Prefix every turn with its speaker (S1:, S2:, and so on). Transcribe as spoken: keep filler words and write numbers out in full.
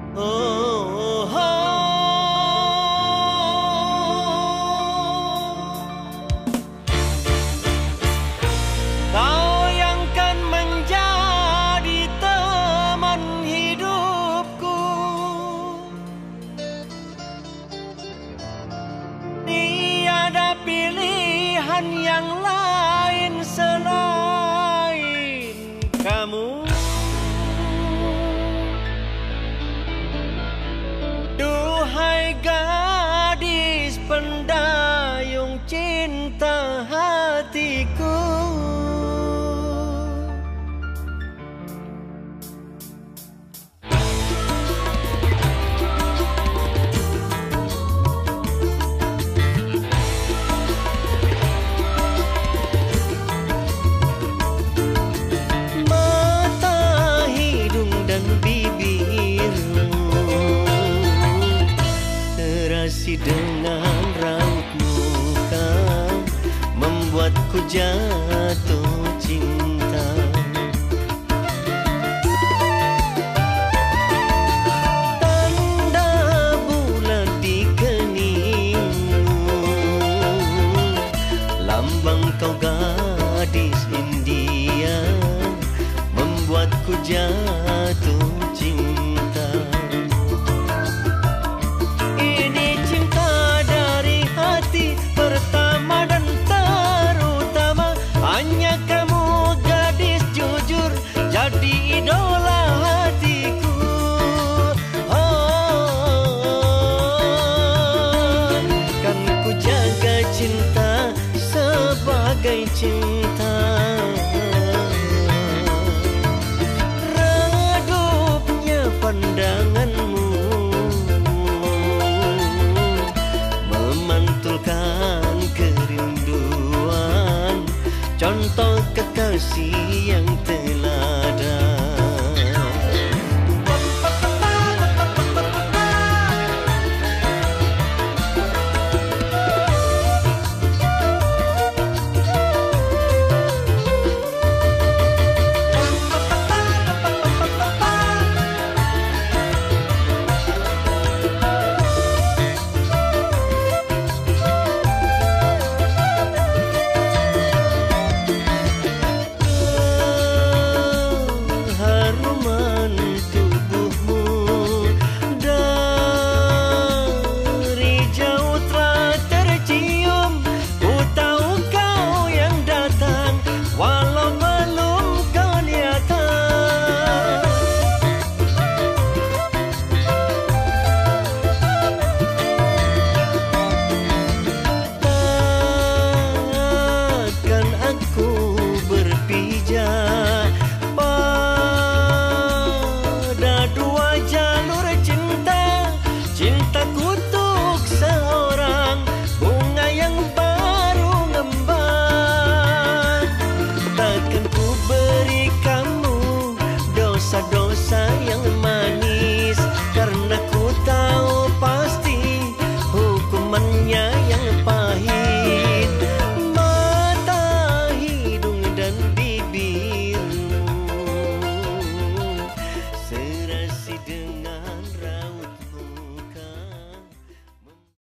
S1: Oh, oh. Kau yang kan menjadi teman hidupku, tiada pilihan yang lain selain kamu. Duhai gadis pendayung cinta hatiku, mata, hidung dan bibirmu terasi dengan raut muka, membuatku jatuh cinta. Tanda bulan di keningmu, lambang kau gadis India, membuatku jatuh